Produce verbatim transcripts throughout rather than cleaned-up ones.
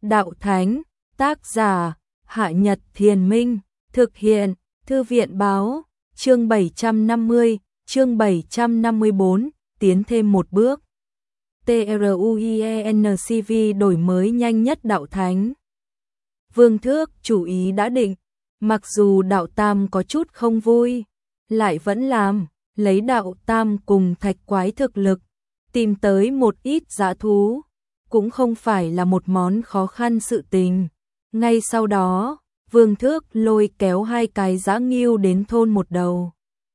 Đạo Thánh, tác giả, Hạ Nhật Thiền Minh, thực hiện, Thư viện Báo, chương bảy trăm năm mươi, chương bảy trăm năm mươi tư, tiến thêm một bước. TRUIENCV đổi mới nhanh nhất Đạo Thánh. Vương Thước chủ ý đã định, mặc dù Đạo Tam có chút không vui, lại vẫn làm, lấy Đạo Tam cùng Thạch Quái thực lực, tìm tới một ít dã thú, cũng không phải là một món khó khăn sự tình. Ngay sau đó, Vương Thước lôi kéo hai cái dã ngưu đến thôn một đầu,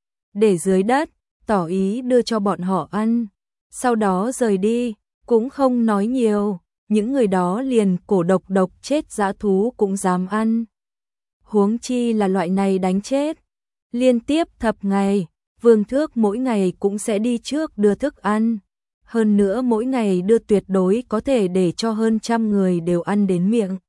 để dưới đất, tỏ ý đưa cho bọn họ ăn, sau đó rời đi, cũng không nói nhiều, những người đó liền cổ độc độc chết dã thú cũng dám ăn. Huống chi là loại này đánh chết. Liên tiếp thập ngày, Vương Thước mỗi ngày cũng sẽ đi trước đưa thức ăn. Hơn nữa mỗi ngày đưa tuyệt đối có thể để cho hơn trăm người đều ăn đến miệng.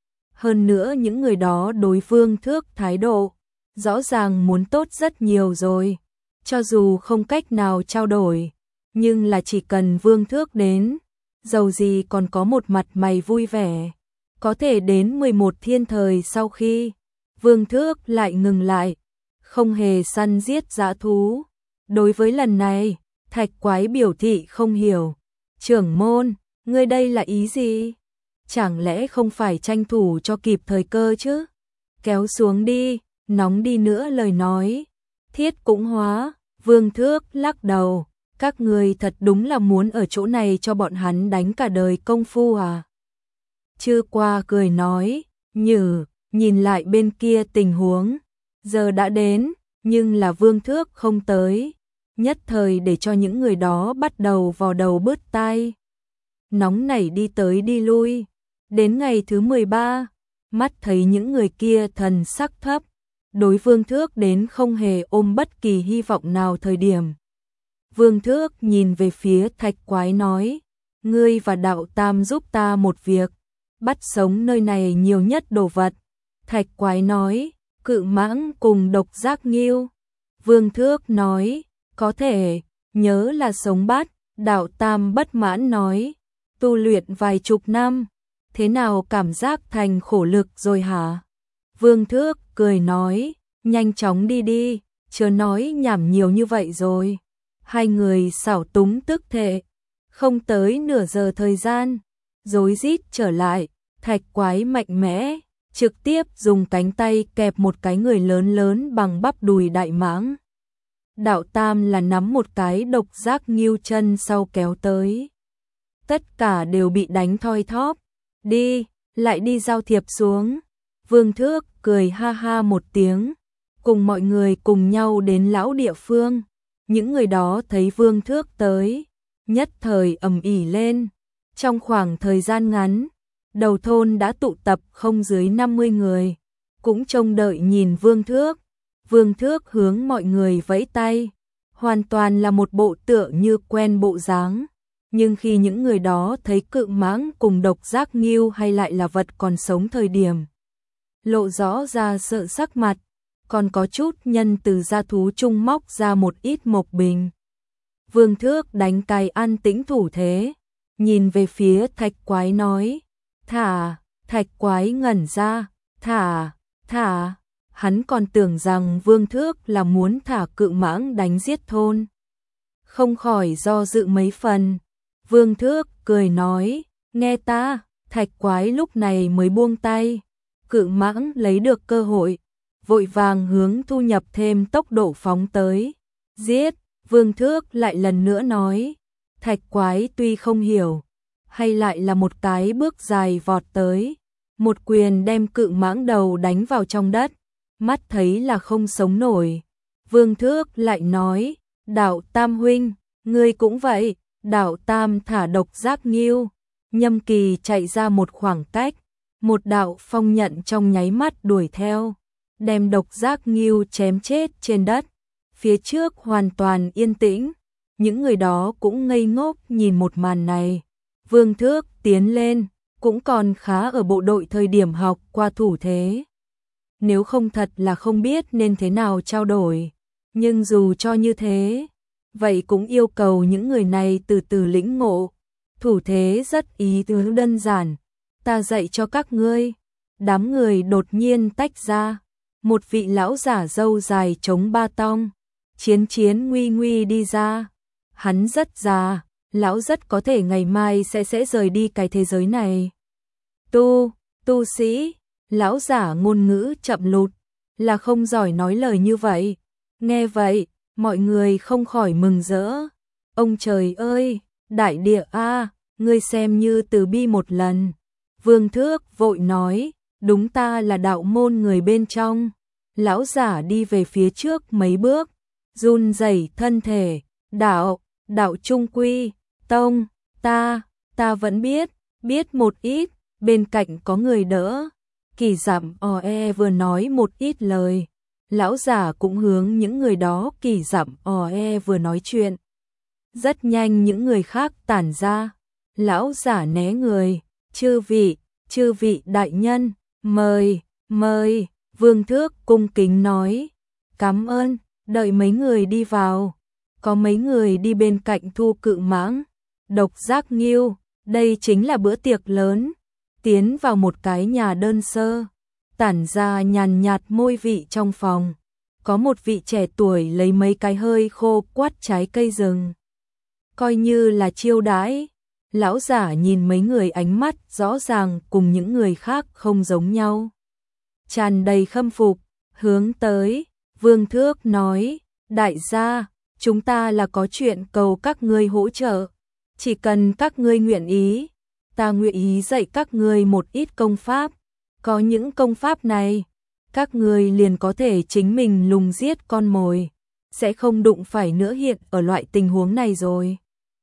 Hơn nữa những người đó đối Vương Thước thái độ, rõ ràng muốn tốt rất nhiều rồi. Cho dù không cách nào trao đổi, nhưng là chỉ cần Vương Thước đến, dầu gì còn có một mặt mày vui vẻ. Có thể đến mười một thiên thời sau khi Vương Thước lại ngừng lại, không hề săn giết dã thú. Đối với lần này, Thạch Quái biểu thị không hiểu. Trưởng môn, ngươi đây là ý gì? Chẳng lẽ không phải tranh thủ cho kịp thời cơ chứ? Kéo xuống đi, nóng đi nữa lời nói. Thiết cũng hóa, Vương Thước lắc đầu. Các người thật đúng là muốn ở chỗ này cho bọn hắn đánh cả đời công phu à? Chư qua cười nói, nhử, nhìn lại bên kia tình huống. Giờ đã đến, nhưng là Vương Thước không tới. Nhất thời để cho những người đó bắt đầu vò đầu bứt tai. Nóng nảy đi tới đi lui. Đến ngày thứ mười ba, mắt thấy những người kia thần sắc thấp. Đối Vương Thước đến không hề ôm bất kỳ hy vọng nào thời điểm. Vương Thước nhìn về phía Thạch Quái nói, ngươi và Đạo Tam giúp ta một việc, bắt sống nơi này nhiều nhất đồ vật. Thạch Quái nói, cự mãng cùng độc giác ngưu. Vương Thước nói, có thể, nhớ là sống bắt. Đạo Tam bất mãn nói, tu luyện vài chục năm, thế nào cảm giác thành khổ lực rồi hả? Vương Thước cười nói, nhanh chóng đi đi, chớ nói nhảm nhiều như vậy rồi. Hai người xảo túng tức thệ, không tới nửa giờ thời gian, rối rít trở lại. Thạch Quái mạnh mẽ, trực tiếp dùng cánh tay kẹp một cái người lớn lớn bằng bắp đùi đại mãng. Đạo Tam là nắm một cái độc giác ngưu chân sau kéo tới. Tất cả đều bị đánh thoi thóp. Đi, lại đi giao thiệp xuống. Vương Thước cười ha ha một tiếng, cùng mọi người cùng nhau đến lão địa phương. Những người đó thấy Vương Thước tới, nhất thời ầm ĩ lên. Trong khoảng thời gian ngắn, đầu thôn đã tụ tập không dưới năm mươi người, cũng trông đợi nhìn Vương Thước. Vương Thước hướng mọi người vẫy tay, hoàn toàn là một bộ tựa như quen bộ dáng. Nhưng khi những người đó thấy cự mãng cùng độc giác ngưu hay lại là vật còn sống thời điểm, lộ rõ ra sợ sắc mặt, còn có chút nhân từ gia thú trung móc ra một ít mộc bình. Vương Thước đánh cày an tĩnh thủ thế, nhìn về phía Thạch Quái nói, thả. Thạch Quái ngẩn ra, thả, thả. Hắn còn tưởng rằng Vương Thước là muốn thả cự mãng đánh giết thôn. Không khỏi do dự mấy phần. Vương Thước cười nói, nghe ta. Thạch Quái lúc này mới buông tay. Cự mãng lấy được cơ hội, vội vàng hướng thu nhập thêm tốc độ phóng tới. Giết. Vương Thước lại lần nữa nói. Thạch Quái tuy không hiểu, hay lại là một cái bước dài vọt tới, một quyền đem cự mãng đầu đánh vào trong đất. Mắt thấy là không sống nổi. Vương Thước lại nói, Đạo Tam huynh, ngươi cũng vậy. Đạo Tam thả độc giác ngưu. Nhâm Kỳ chạy ra một khoảng cách, một đạo phong nhận trong nháy mắt đuổi theo, đem độc giác ngưu chém chết trên đất. Phía trước hoàn toàn yên tĩnh, những người đó cũng ngây ngốc nhìn một màn này. Vương Thước tiến lên, cũng còn khá ở bộ đội thời điểm học qua thủ thế. Nếu không thật là không biết nên thế nào trao đổi. Nhưng dù cho như thế, vậy cũng yêu cầu những người này từ từ lĩnh ngộ. Thủ thế rất ý tứ đơn giản, ta dạy cho các ngươi. Đám người đột nhiên tách ra, một vị lão giả râu dài chống ba tong, Chiến Chiến nguy nguy đi ra. Hắn rất già, lão rất có thể ngày mai sẽ sẽ rời đi cái thế giới này. Tu, tu sĩ, lão giả ngôn ngữ chậm lụt, là không giỏi nói lời như vậy. Nghe vậy, mọi người không khỏi mừng rỡ. Ông trời ơi, đại địa a, ngươi xem như từ bi một lần. Vương Thước vội nói, đúng ta là đạo môn người bên trong. Lão giả đi về phía trước mấy bước, run rẩy thân thể, đạo, đạo trung quy, tông, ta, ta vẫn biết, biết một ít, bên cạnh có người đỡ. Kỳ Dặm o e vừa nói một ít lời, lão giả cũng hướng những người đó Kỳ Dặm o e vừa nói chuyện. Rất nhanh những người khác tản ra, lão giả né người, chư vị, chư vị đại nhân, mời, mời, Vương Thước cung kính nói, cảm ơn, đợi mấy người đi vào. Có mấy người đi bên cạnh Thu Cự Mãng, Độc Giác Nghiêu, đây chính là bữa tiệc lớn. Tiến vào một cái nhà đơn sơ, tản ra nhàn nhạt môi vị trong phòng. Có một vị trẻ tuổi lấy mấy cái hơi khô quát trái cây rừng, coi như là chiêu đãi. Lão giả nhìn mấy người ánh mắt rõ ràng cùng những người khác không giống nhau, tràn đầy khâm phục, hướng tới Vương Thước nói, đại gia, chúng ta là có chuyện cầu các ngươi hỗ trợ, chỉ cần các ngươi nguyện ý, ta nguyện ý dạy các ngươi một ít công pháp. Có những công pháp này, các ngươi liền có thể chính mình lùng giết con mồi, sẽ không đụng phải nữa hiện ở loại tình huống này rồi.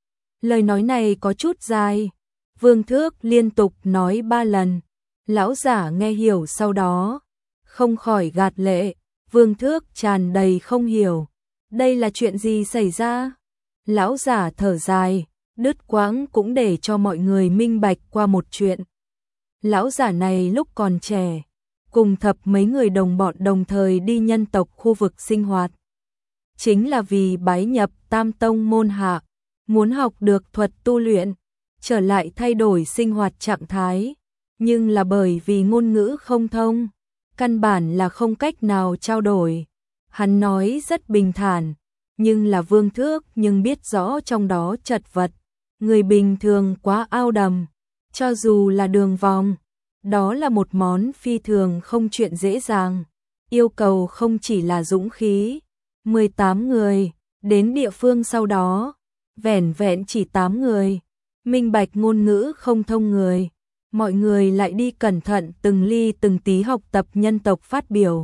Lời nói này có chút dài, Vương Thước liên tục nói ba lần, lão giả nghe hiểu sau đó, không khỏi gạt lệ. Vương Thước tràn đầy không hiểu, đây là chuyện gì xảy ra? Lão giả thở dài, đứt quãng cũng để cho mọi người minh bạch qua một chuyện. Lão giả này lúc còn trẻ, cùng thập mấy người đồng bọn đồng thời đi nhân tộc khu vực sinh hoạt. Chính là vì bái nhập Tam Tông môn hạ, muốn học được thuật tu luyện, trở lại thay đổi sinh hoạt trạng thái. Nhưng là bởi vì ngôn ngữ không thông, căn bản là không cách nào trao đổi. Hắn nói rất bình thản, nhưng là Vương Thước nhưng biết rõ trong đó chật vật. Người bình thường quá ao đầm, cho dù là đường vòng, đó là một món phi thường không chuyện dễ dàng. Yêu cầu không chỉ là dũng khí. mười tám người, đến địa phương sau đó, vẻn vẹn chỉ tám người. Minh bạch ngôn ngữ không thông người. Mọi người lại đi cẩn thận từng ly từng tí học tập nhân tộc phát biểu.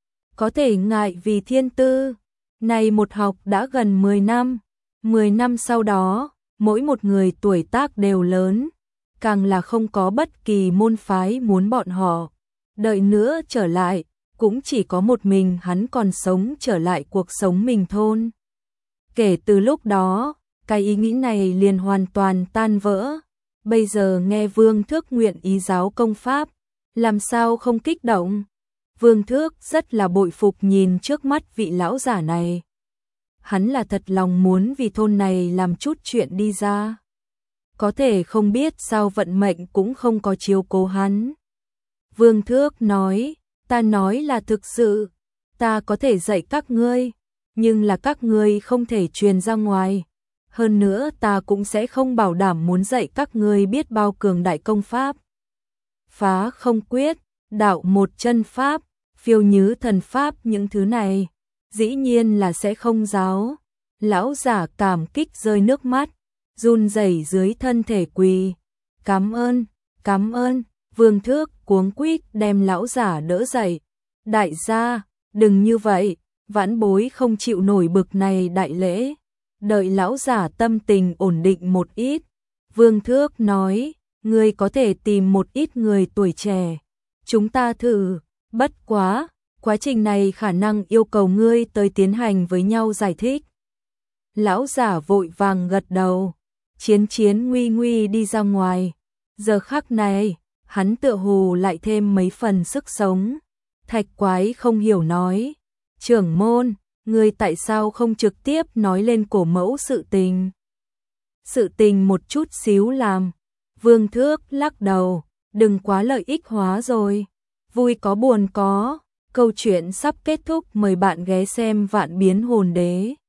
Có thể ngại vì thiên tư, này một học đã gần mười năm. mười năm sau đó, mỗi một người tuổi tác đều lớn, càng là không có bất kỳ môn phái muốn bọn họ đợi nữa trở lại, cũng chỉ có một mình hắn còn sống trở lại cuộc sống mình thôn. Kể từ lúc đó, cái ý nghĩ này liền hoàn toàn tan vỡ. Bây giờ nghe Vương Thước nguyện ý giáo công pháp, làm sao không kích động? Vương Thước rất là bội phục nhìn trước mắt vị lão giả này. Hắn là thật lòng muốn vì thôn này làm chút chuyện đi ra. Có thể không biết sao vận mệnh cũng không có chiếu cố hắn. Vương Thước nói, ta nói là thực sự, ta có thể dạy các ngươi, nhưng là các ngươi không thể truyền ra ngoài. Hơn nữa ta cũng sẽ không bảo đảm muốn dạy các ngươi biết bao cường đại công pháp. Phá không quyết, đạo một chân pháp, phiêu nhứ thần pháp, những thứ này, dĩ nhiên là sẽ không giáo. Lão giả cảm kích rơi nước mắt, run rẩy dưới thân thể quỳ. Cảm ơn, cảm ơn. Vương Thước cuống quýt đem lão giả đỡ dậy. Đại gia, đừng như vậy, vãn bối không chịu nổi bực này đại lễ. Đợi lão giả tâm tình ổn định một ít, Vương Thước nói, ngươi có thể tìm một ít người tuổi trẻ, chúng ta thử, bất quá, quá trình này khả năng yêu cầu ngươi tới tiến hành với nhau giải thích. Lão giả vội vàng gật đầu, Chiến Chiến nguy nguy đi ra ngoài, giờ khắc này, hắn tựa hồ lại thêm mấy phần sức sống. Thạch Quái không hiểu nói, trưởng môn, ngươi tại sao không trực tiếp nói lên cổ mẫu sự tình? Sự tình một chút xíu làm. Vương Thước lắc đầu, đừng quá lợi ích hóa rồi. Vui có buồn có, câu chuyện sắp kết thúc, mời bạn ghé xem Vạn Biến Hồn Đế.